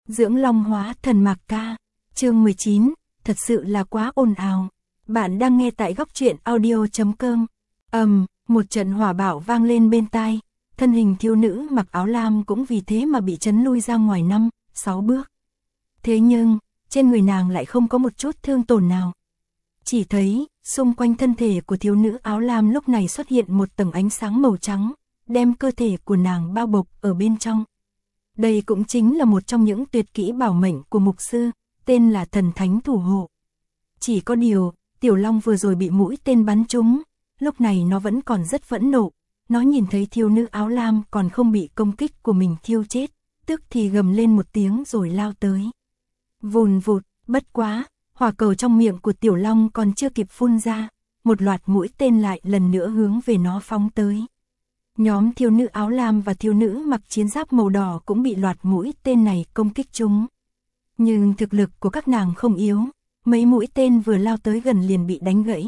Dưỡng long hóa thần Mạc Ca. Chương 19, thật sự là quá ồn ào. Bạn đang nghe tại góc truyện audio.com. Một trận hỏa bạo vang lên bên tai, thân hình thiếu nữ mặc áo lam cũng vì thế mà bị chấn lui ra ngoài 5-6 bước. Thế nhưng, trên người nàng lại không có một chút thương tổn nào. Chỉ thấy, xung quanh thân thể của thiếu nữ áo lam lúc này xuất hiện một tầng ánh sáng màu trắng, đem cơ thể của nàng bao bọc ở bên trong. Đây cũng chính là một trong những tuyệt kỹ bảo mệnh của mục sư, tên là thần thánh thủ hộ. Chỉ có điều, tiểu long vừa rồi bị mũi tên bắn trúng, lúc này nó vẫn còn rất phẫn nộ. Nó nhìn thấy thiếu nữ áo lam còn không bị công kích của mình thiêu chết, tức thì gầm lên một tiếng rồi lao tới. Vùn vụt, bất quá, hỏa cầu trong miệng của tiểu long còn chưa kịp phun ra, một loạt mũi tên lại lần nữa hướng về nó phóng tới. Nhóm thiếu nữ áo lam và thiếu nữ mặc chiến giáp màu đỏ cũng bị loạt mũi tên này công kích chúng. Nhưng thực lực của các nàng không yếu, mấy mũi tên vừa lao tới gần liền bị đánh gãy.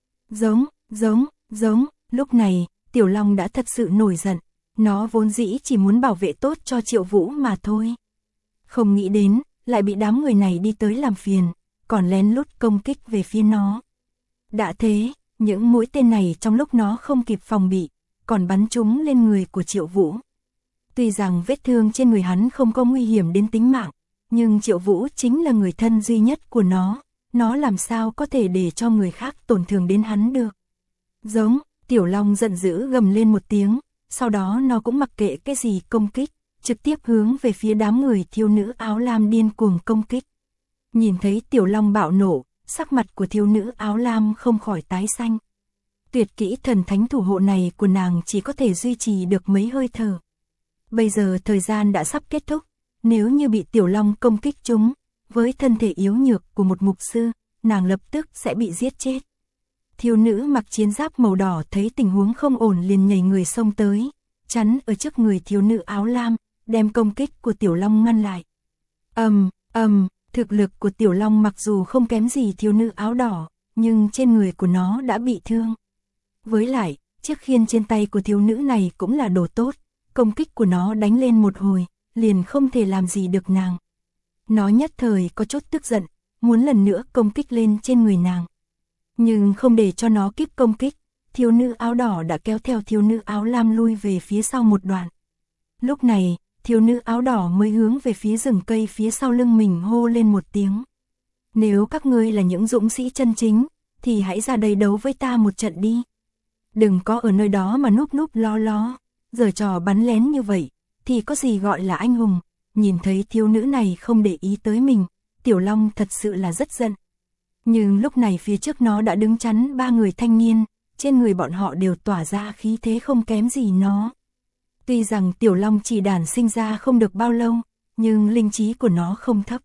Giống, lúc này, tiểu long đã thật sự nổi giận, nó vốn dĩ chỉ muốn bảo vệ tốt cho Triệu Vũ mà thôi. Không nghĩ đến, lại bị đám người này đi tới làm phiền, còn lén lút công kích về phía nó. Đã thế, những mũi tên này trong lúc nó không kịp phòng bị, còn bắn trúng lên người của Triệu Vũ. Tuy rằng vết thương trên người hắn không có nguy hiểm đến tính mạng, nhưng Triệu Vũ chính là người thân duy nhất của nó làm sao có thể để cho người khác tổn thương đến hắn được. Tiểu long giận dữ gầm lên một tiếng, sau đó nó cũng mặc kệ cái gì công kích, trực tiếp hướng về phía đám người thiếu nữ áo lam điên cuồng công kích. Nhìn thấy tiểu long bạo nổ, sắc mặt của thiếu nữ áo lam không khỏi tái xanh. Tuyệt kỹ thần thánh thủ hộ này của nàng chỉ có thể duy trì được mấy hơi thở. Bây giờ thời gian đã sắp kết thúc, nếu như bị tiểu long công kích chúng, với thân thể yếu nhược của một mục sư, nàng lập tức sẽ bị giết chết. Thiếu nữ mặc chiến giáp màu đỏ thấy tình huống không ổn liền nhảy người xông tới, chắn ở trước người thiếu nữ áo lam, đem công kích của tiểu long ngăn lại. Thực lực của tiểu long mặc dù không kém gì thiếu nữ áo đỏ, nhưng trên người của nó đã bị thương. Với lại, chiếc khiên trên tay của thiếu nữ này cũng là đồ tốt, công kích của nó đánh lên một hồi, liền không thể làm gì được nàng. Nó nhất thời có chút tức giận, muốn lần nữa công kích lên trên người nàng. Nhưng không để cho nó kịp công kích, thiếu nữ áo đỏ đã kéo theo thiếu nữ áo lam lui về phía sau một đoạn. Lúc này, thiếu nữ áo đỏ mới hướng về phía rừng cây phía sau lưng mình hô lên một tiếng. Nếu các ngươi là những dũng sĩ chân chính, thì hãy ra đây đấu với ta một trận đi. Đừng có ở nơi đó mà núp lo, giở trò bắn lén như vậy, thì có gì gọi là anh hùng. Nhìn thấy thiếu nữ này không để ý tới mình, tiểu long thật sự là rất giận. Nhưng lúc này phía trước nó đã đứng chắn 3 người thanh niên, trên người bọn họ đều tỏa ra khí thế không kém gì nó. Tuy rằng tiểu long chỉ đản sinh ra không được bao lâu, nhưng linh trí của nó không thấp.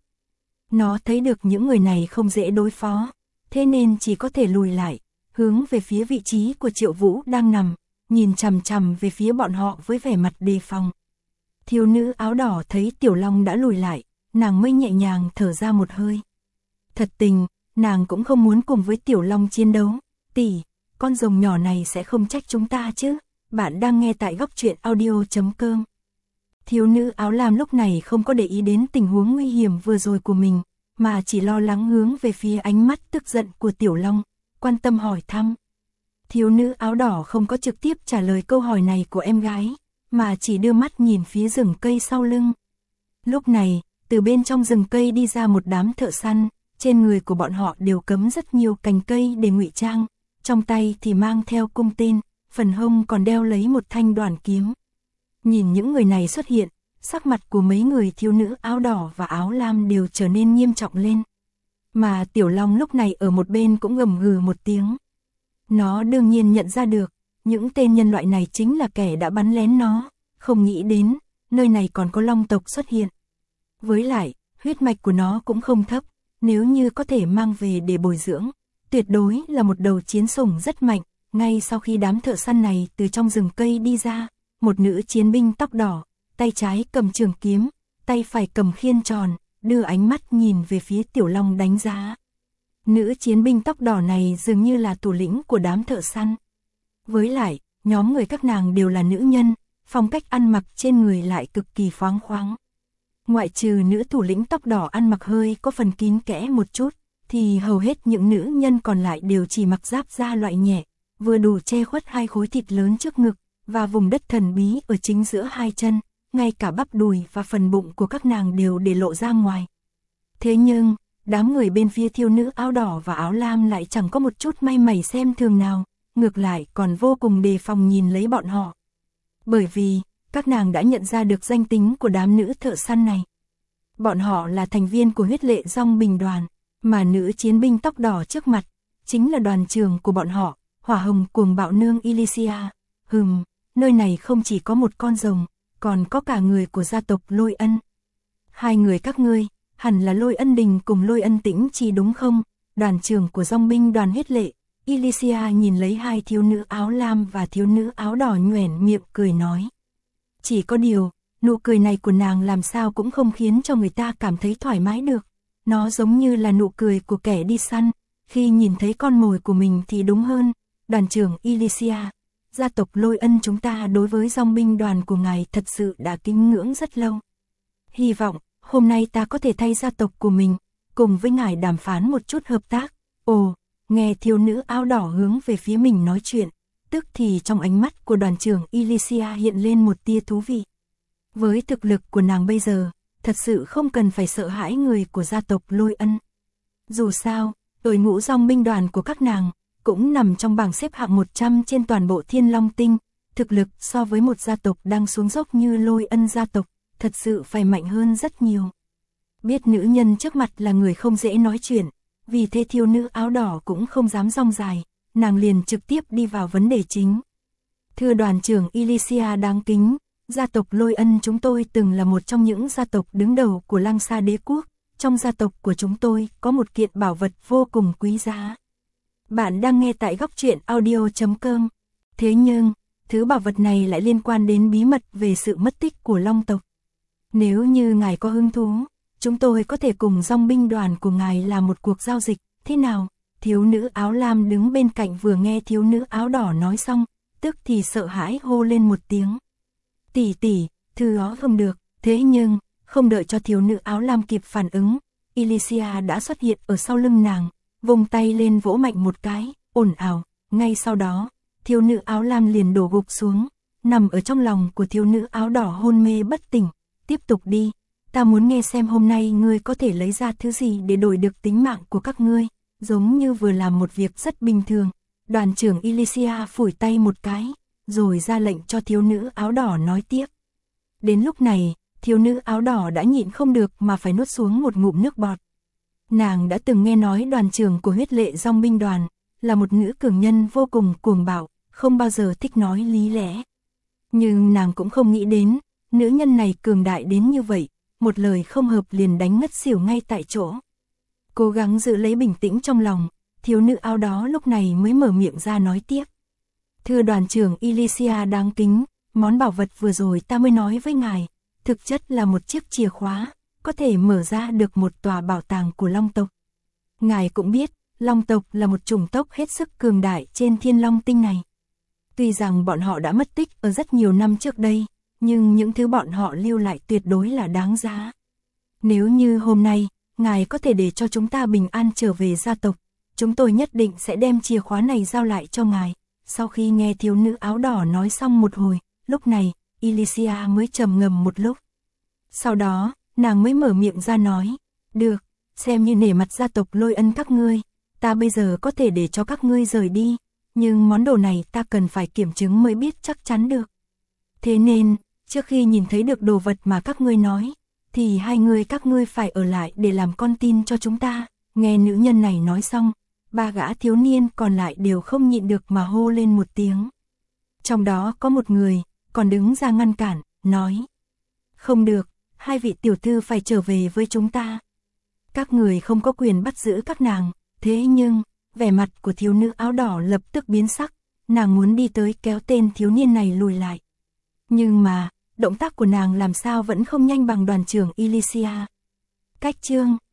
Nó thấy được những người này không dễ đối phó, thế nên chỉ có thể lùi lại, hướng về phía vị trí của Triệu Vũ đang nằm, nhìn chằm chằm về phía bọn họ với vẻ mặt đề phòng. Thiếu nữ áo đỏ thấy tiểu long đã lùi lại, nàng mới nhẹ nhàng thở ra một hơi. Thật tình, nàng cũng không muốn cùng với tiểu long chiến đấu. Tỷ, con rồng nhỏ này sẽ không trách chúng ta chứ? Bạn đang nghe tại góc truyện audio.com. Thiếu nữ áo lam lúc này không có để ý đến tình huống nguy hiểm vừa rồi của mình, mà chỉ lo lắng hướng về phía ánh mắt tức giận của tiểu long, quan tâm hỏi thăm. Thiếu nữ áo đỏ không có trực tiếp trả lời câu hỏi này của em gái, mà chỉ đưa mắt nhìn phía rừng cây sau lưng. Lúc này, từ bên trong rừng cây đi ra một đám thợ săn, trên người của bọn họ đều cắm rất nhiều cành cây để ngụy trang, trong tay thì mang theo cung tên, phần hông còn đeo lấy một thanh đoàn kiếm. Nhìn những người này xuất hiện, sắc mặt của mấy người thiếu nữ áo đỏ và áo lam đều trở nên nghiêm trọng lên. Mà tiểu long lúc này ở một bên cũng gầm gừ một tiếng. Nó đương nhiên nhận ra được, những tên nhân loại này chính là kẻ đã bắn lén nó, không nghĩ đến, nơi này còn có long tộc xuất hiện. Với lại, huyết mạch của nó cũng không thấp, nếu như có thể mang về để bồi dưỡng, tuyệt đối là một đầu chiến sủng rất mạnh. Ngay sau khi đám thợ săn này từ trong rừng cây đi ra, một nữ chiến binh tóc đỏ, tay trái cầm trường kiếm, tay phải cầm khiên tròn, đưa ánh mắt nhìn về phía tiểu long đánh giá. Nữ chiến binh tóc đỏ này dường như là thủ lĩnh của đám thợ săn. Với lại, nhóm người các nàng đều là nữ nhân, phong cách ăn mặc trên người lại cực kỳ phóng khoáng. Ngoại trừ nữ thủ lĩnh tóc đỏ ăn mặc hơi có phần kín kẽ một chút, thì hầu hết những nữ nhân còn lại đều chỉ mặc giáp da loại nhẹ, vừa đủ che khuất hai khối thịt lớn trước ngực, và vùng đất thần bí ở chính giữa hai chân, ngay cả bắp đùi và phần bụng của các nàng đều để lộ ra ngoài. Thế nhưng, đám người bên phía thiếu nữ áo đỏ và áo lam lại chẳng có một chút may mảy xem thường nào, ngược lại còn vô cùng đề phòng nhìn lấy bọn họ. Bởi vì, các nàng đã nhận ra được danh tính của đám nữ thợ săn này. Bọn họ là thành viên của huyết lệ dòng binh đoàn, mà nữ chiến binh tóc đỏ trước mặt, chính là đoàn trưởng của bọn họ, hỏa hồng cuồng bạo nương Elysia. Nơi này không chỉ có một con rồng, còn có cả người của gia tộc Lôi Ân. Hai người các ngươi, hẳn là Lôi Ân Đình cùng Lôi Ân Tĩnh Chi đúng không? Đoàn trưởng của dòng binh đoàn huyết lệ, Elysia nhìn lấy hai thiếu nữ áo lam và thiếu nữ áo đỏ nhoẻn miệng cười nói. Chỉ có điều, nụ cười này của nàng làm sao cũng không khiến cho người ta cảm thấy thoải mái được. Nó giống như là nụ cười của kẻ đi săn, khi nhìn thấy con mồi của mình thì đúng hơn. Đoàn trưởng Elysia, gia tộc Lôi Ân chúng ta đối với dòng binh đoàn của ngài thật sự đã kính ngưỡng rất lâu. Hy vọng, hôm nay ta có thể thay gia tộc của mình, cùng với ngài đàm phán một chút hợp tác. Ồ, nghe thiếu nữ áo đỏ hướng về phía mình nói chuyện, tức thì trong ánh mắt của đoàn trưởng Elysia hiện lên một tia thú vị. Với thực lực của nàng bây giờ, thật sự không cần phải sợ hãi người của gia tộc Lôi Ân. Dù sao, đội ngũ dòng binh đoàn của các nàng cũng nằm trong bảng xếp hạng 100 trên toàn bộ Thiên Long Tinh, thực lực so với một gia tộc đang xuống dốc như Lôi Ân gia tộc, thật sự phải mạnh hơn rất nhiều. Biết nữ nhân trước mặt là người không dễ nói chuyện, vì thế thiếu nữ áo đỏ cũng không dám rong dài, nàng liền trực tiếp đi vào vấn đề chính. Thưa đoàn trưởng Elysia đáng kính, gia tộc Lôi Ân chúng tôi từng là một trong những gia tộc đứng đầu của Lăng Sa đế quốc, trong gia tộc của chúng tôi có một kiện bảo vật vô cùng quý giá. Bạn đang nghe tại góc truyện audio.com. Thế nhưng, thứ bảo vật này lại liên quan đến bí mật về sự mất tích của Long tộc. Nếu như ngài có hứng thú, chúng tôi có thể cùng dòng binh đoàn của ngài làm một cuộc giao dịch, thế nào? Thiếu nữ áo lam đứng bên cạnh vừa nghe thiếu nữ áo đỏ nói xong, tức thì sợ hãi hô lên một tiếng. Tỷ, thứ đó không được, thế nhưng, không đợi cho thiếu nữ áo lam kịp phản ứng, Elysia đã xuất hiện ở sau lưng nàng, vùng tay lên vỗ mạnh một cái, ồn ào, ngay sau đó, thiếu nữ áo lam liền đổ gục xuống, nằm ở trong lòng của thiếu nữ áo đỏ hôn mê bất tỉnh. Tiếp tục đi, ta muốn nghe xem hôm nay ngươi có thể lấy ra thứ gì để đổi được tính mạng của các ngươi, giống như vừa làm một việc rất bình thường. Đoàn trưởng Elysia phủi tay một cái, rồi ra lệnh cho thiếu nữ áo đỏ nói tiếp. Đến lúc này, thiếu nữ áo đỏ đã nhịn không được mà phải nuốt xuống một ngụm nước bọt. Nàng đã từng nghe nói đoàn trưởng của huyết lệ dòng binh đoàn là một nữ cường nhân vô cùng cuồng bạo, không bao giờ thích nói lý lẽ. Nhưng nàng cũng không nghĩ đến, nữ nhân này cường đại đến như vậy, một lời không hợp liền đánh ngất xỉu ngay tại chỗ. Cố gắng giữ lấy bình tĩnh trong lòng, thiếu nữ áo đó lúc này mới mở miệng ra nói tiếp. Thưa đoàn trưởng Elysia đáng kính, món bảo vật vừa rồi ta mới nói với ngài, thực chất là một chiếc chìa khóa, có thể mở ra được một tòa bảo tàng của Long tộc. Ngài cũng biết, Long tộc là một chủng tộc hết sức cường đại trên Thiên Long Tinh này. Tuy rằng bọn họ đã mất tích ở rất nhiều năm trước đây, nhưng những thứ bọn họ lưu lại tuyệt đối là đáng giá. Nếu như hôm nay, ngài có thể để cho chúng ta bình an trở về gia tộc, chúng tôi nhất định sẽ đem chìa khóa này giao lại cho ngài. Sau khi nghe thiếu nữ áo đỏ nói xong một hồi, lúc này, Elysia mới trầm ngâm một lúc. Sau đó, nàng mới mở miệng ra nói, được, xem như nể mặt gia tộc Lôi Ân các ngươi, ta bây giờ có thể để cho các ngươi rời đi, nhưng món đồ này ta cần phải kiểm chứng mới biết chắc chắn được. Thế nên, trước khi nhìn thấy được đồ vật mà các ngươi nói, thì hai người các ngươi phải ở lại để làm con tin cho chúng ta. Nghe nữ nhân này nói xong, ba gã thiếu niên còn lại đều không nhịn được mà hô lên một tiếng. Trong đó có một người, còn đứng ra ngăn cản, nói. Không được, hai vị tiểu thư phải trở về với chúng ta. Các người không có quyền bắt giữ các nàng, thế nhưng, vẻ mặt của thiếu nữ áo đỏ lập tức biến sắc, nàng muốn đi tới kéo tên thiếu niên này lùi lại. Nhưng mà, động tác của nàng làm sao vẫn không nhanh bằng đoàn trưởng Elysia. Cách chương